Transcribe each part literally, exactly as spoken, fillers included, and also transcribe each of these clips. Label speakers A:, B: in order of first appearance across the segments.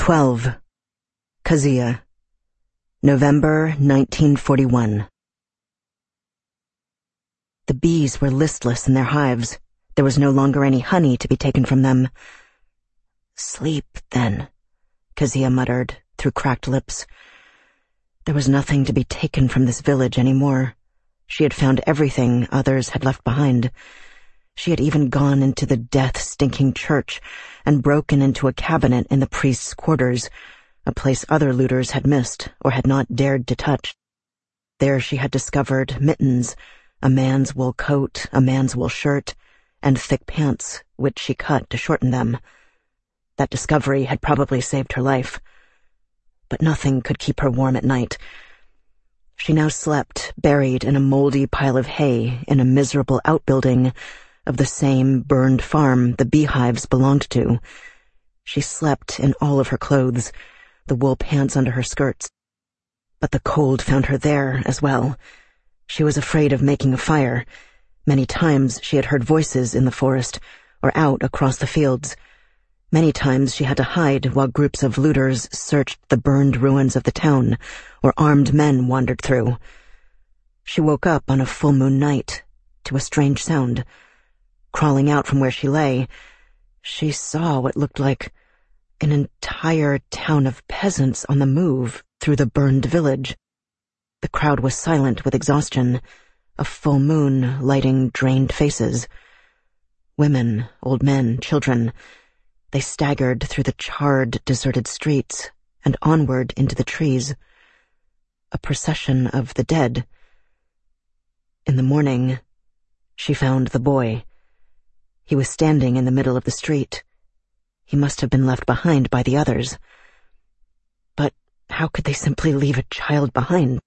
A: twelve. Kazia. November nineteen forty-one. The bees were listless in their hives. There was no longer any honey to be taken from them. "Sleep, then," Kazia muttered through cracked lips. There was nothing to be taken from this village anymore. She had found everything others had left behind. She had even gone into the death-stinking church and broken into a cabinet in the priest's quarters, a place other looters had missed or had not dared to touch. There she had discovered mittens, a man's wool coat, a man's wool shirt, and thick pants, which she cut to shorten them. That discovery had probably saved her life. But nothing could keep her warm at night. She now slept, buried in a moldy pile of hay in a miserable outbuilding of the same burned farm the beehives belonged to. She slept in all of her clothes, the wool pants under her skirts. But the cold found her there as well. She was afraid of making a fire. Many times she had heard voices in the forest or out across the fields. Many times she had to hide while groups of looters searched the burned ruins of the town or armed men wandered through. She woke up on a full moon night to a strange sound. Crawling out from where she lay, she saw what looked like an entire town of peasants on the move through the burned village. The crowd was silent with exhaustion, a full moon lighting drained faces. Women, old men, children, they staggered through the charred, deserted streets and onward into the trees. A procession of the dead. In the morning, she found the boy. He was standing in the middle of the street. He must have been left behind by the others. But how could they simply leave a child behind?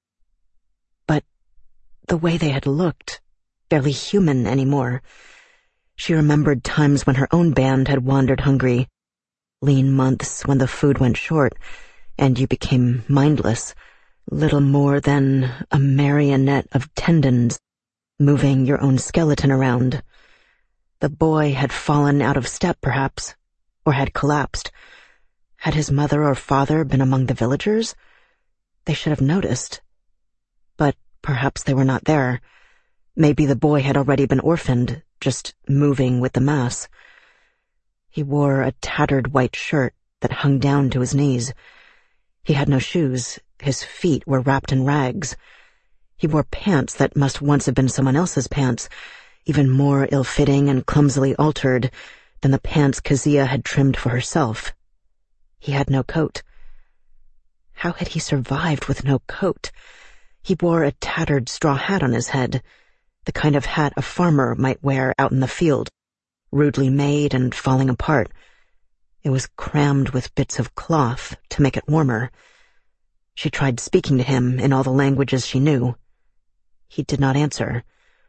A: But the way they had looked, barely human anymore. She remembered times when her own band had wandered hungry, lean months when the food went short, and you became mindless, little more than a marionette of tendons, moving your own skeleton around. The boy had fallen out of step, perhaps, or had collapsed. Had his mother or father been among the villagers? They should have noticed. But perhaps they were not there. Maybe the boy had already been orphaned, just moving with the mass. He wore a tattered white shirt that hung down to his knees. He had no shoes. His feet were wrapped in rags. He wore pants that must once have been someone else's pants, even more ill-fitting and clumsily altered than the pants Kazia had trimmed for herself. He had no coat. How had he survived with no coat? He wore a tattered straw hat on his head, the kind of hat a farmer might wear out in the field, rudely made and falling apart. It was crammed with bits of cloth to make it warmer. She tried speaking to him in all the languages she knew. He did not answer.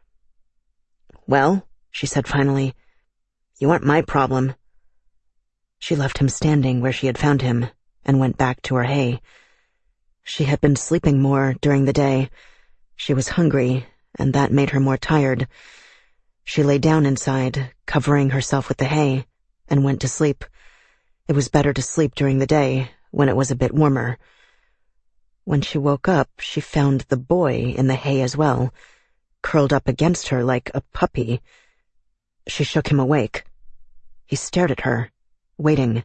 A: "Well," she said finally, "you aren't my problem." She left him standing where she had found him and went back to her hay. She had been sleeping more during the day. She was hungry, and that made her more tired. She lay down inside, covering herself with the hay, and went to sleep. It was better to sleep during the day, when it was a bit warmer. When she woke up, she found the boy in the hay as well, curled up against her like a puppy. She shook him awake. He stared at her, waiting.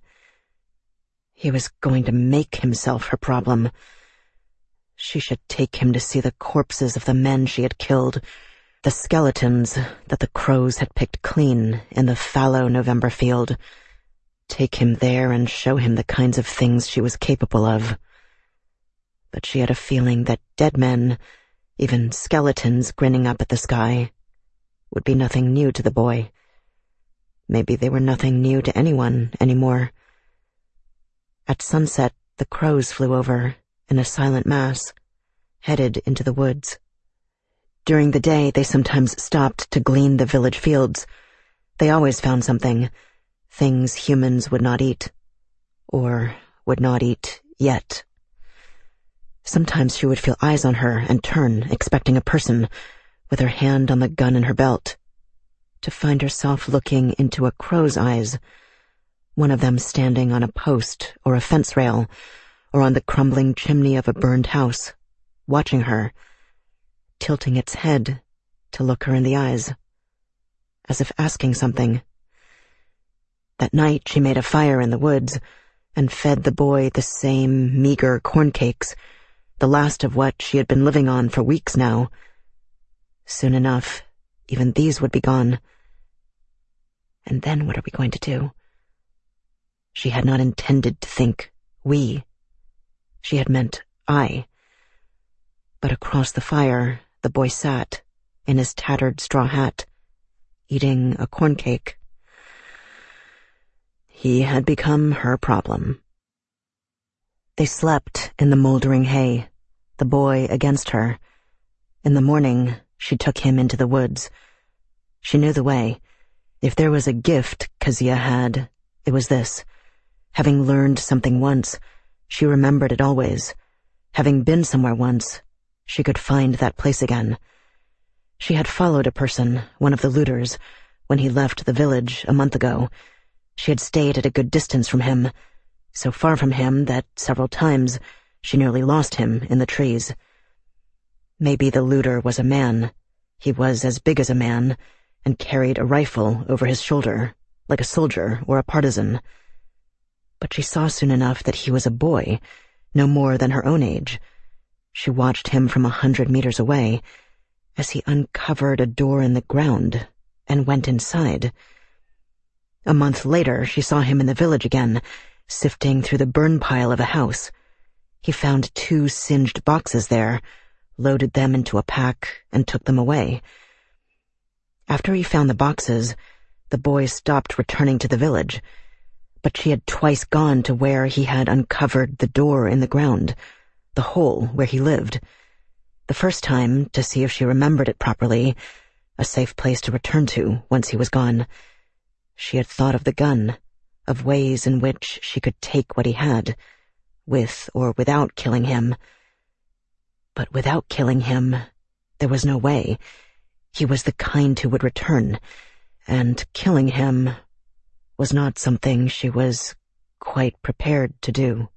A: He was going to make himself her problem. She should take him to see the corpses of the men she had killed, the skeletons that the crows had picked clean in the fallow November field. Take him there and show him the kinds of things she was capable of. But she had a feeling that dead men, even skeletons grinning up at the sky, would be nothing new to the boy. Maybe they were nothing new to anyone anymore. At sunset, the crows flew over in a silent mass, headed into the woods. During the day, they sometimes stopped to glean the village fields. They always found something, things humans would not eat, or would not eat yet. Sometimes she would feel eyes on her and turn, expecting a person, with her hand on the gun in her belt, to find herself looking into a crow's eyes, one of them standing on a post or a fence rail, or on the crumbling chimney of a burned house, watching her, tilting its head to look her in the eyes, as if asking something. That night she made a fire in the woods and fed the boy the same meager corn cakes, the last of what she had been living on for weeks now. Soon enough, even these would be gone. And then what are we going to do? She had not intended to think we. She had meant I. But across the fire, the boy sat, in his tattered straw hat, eating a corn cake. He had become her problem. They slept in the moldering hay, the boy against her. In the morning, she took him into the woods. She knew the way. If there was a gift Kezia had, it was this. Having learned something once, she remembered it always. Having been somewhere once, she could find that place again. She had followed a person, one of the looters, when he left the village a month ago. She had stayed at a good distance from him, so far from him that several times she nearly lost him in the trees. Maybe the looter was a man. He was as big as a man, and carried a rifle over his shoulder, like a soldier or a partisan. But she saw soon enough that he was a boy, no more than her own age. She watched him from a hundred meters away, as he uncovered a door in the ground and went inside. A month later, she saw him in the village again, sifting through the burn pile of a house. He found two singed boxes there, loaded them into a pack, and took them away. After he found the boxes, the boy stopped returning to the village, but she had twice gone to where he had uncovered the door in the ground, the hole where he lived. The first time, to see if she remembered it properly, a safe place to return to once he was gone. She had thought of the gun, of ways in which she could take what he had, with or without killing him. But without killing him, there was no way. He was the kind who would return, and killing him was not something she was quite prepared to do.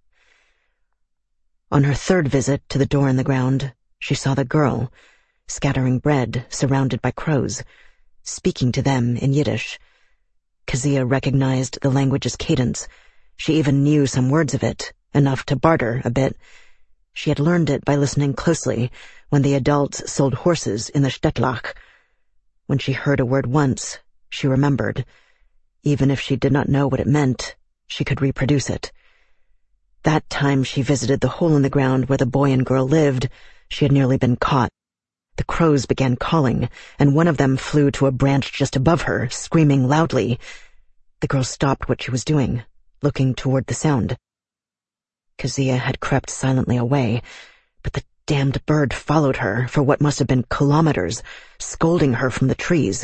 A: On her third visit to the door in the ground, she saw the girl, scattering bread surrounded by crows, speaking to them in Yiddish. Kezia recognized the language's cadence. She even knew some words of it, enough to barter a bit. She had learned it by listening closely when the adults sold horses in the Stettlach. When she heard a word once, she remembered. Even if she did not know what it meant, she could reproduce it. That time she visited the hole in the ground where the boy and girl lived, she had nearly been caught. The crows began calling, and one of them flew to a branch just above her, screaming loudly. The girl stopped what she was doing, looking toward the sound. Kezia had crept silently away, but the damned bird followed her for what must have been kilometers, scolding her from the trees.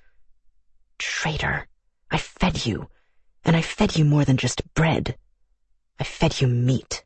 A: Traitor, I fed you, and I fed you more than just bread. I fed you meat.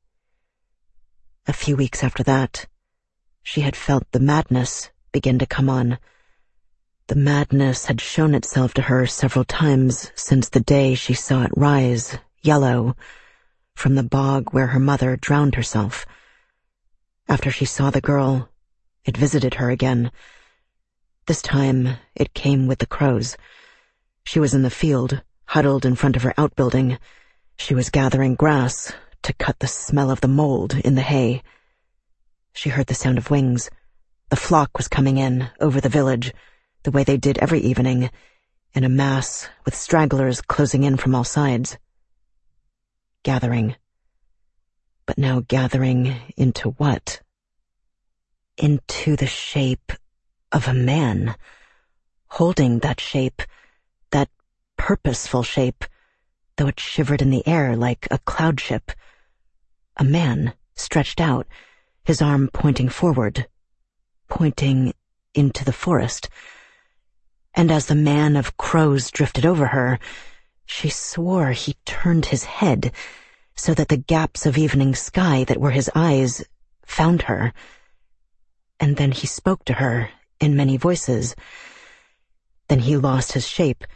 A: A few weeks after that, she had felt the madness begin to come on. The madness had shown itself to her several times since the day she saw it rise, yellow, from the bog where her mother drowned herself. After she saw the girl, it visited her again. This time, it came with the crows. She was in the field, huddled in front of her outbuilding. She was gathering grass to cut the smell of the mold in the hay. She heard the sound of wings. The flock was coming in, over the village, the way they did every evening, in a mass with stragglers closing in from all sides. Gathering. But now gathering into what? Into the shape of a man, holding that shape, that purposeful shape, though it shivered in the air like a cloud ship. A man, stretched out, his arm pointing forward, pointing into the forest. And as the man of crows drifted over her, she swore he turned his head so that the gaps of evening sky that were his eyes found her. And then he spoke to her in many voices. Then he lost his shape.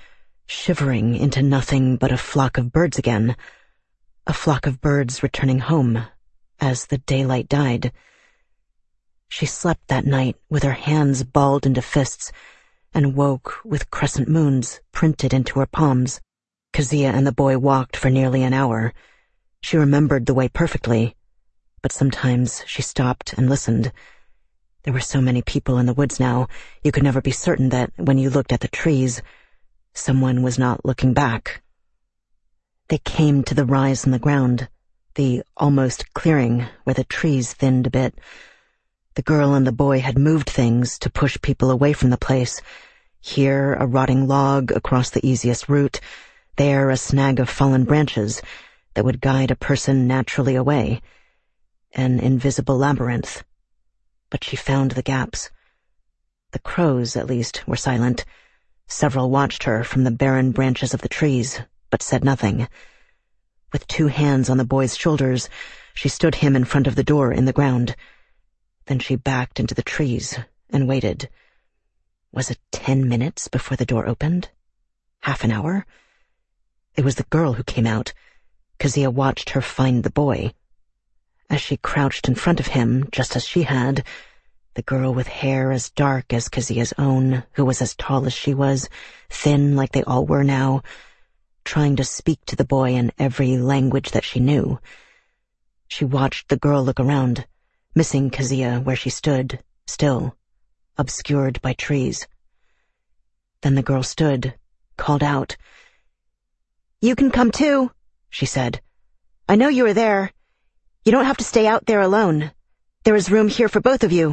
A: shivering into nothing but a flock of birds again, a flock of birds returning home as the daylight died. She slept that night with her hands balled into fists and woke with crescent moons printed into her palms. Kezia and the boy walked for nearly an hour. She remembered the way perfectly, but sometimes she stopped and listened. There were so many people in the woods now, you could never be certain that when you looked at the trees, someone was not looking back. They came to the rise in the ground, the almost clearing where the trees thinned a bit. The girl and the boy had moved things to push people away from the place. Here, a rotting log across the easiest route, there a snag of fallen branches that would guide a person naturally away. An invisible labyrinth. But she found the gaps. The crows, at least, were silent. Several watched her from the barren branches of the trees, but said nothing. With two hands on the boy's shoulders, she stood him in front of the door in the ground. Then she backed into the trees and waited. Was it ten minutes before the door opened? Half an hour? It was the girl who came out. Kezia watched her find the boy. As she crouched in front of him, just as she had, the girl with hair as dark as Kezia's own, who was as tall as she was, thin like they all were now, trying to speak to the boy in every language that she knew. She watched the girl look around, missing Kezia where she stood, still, obscured by trees. Then the girl stood, called out. "You can come too," she said. "I know you are there. You don't have to stay out there alone. There is room here for both of you."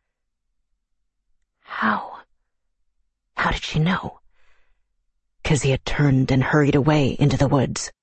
A: How? How did she know? Kezia turned and hurried away into the woods.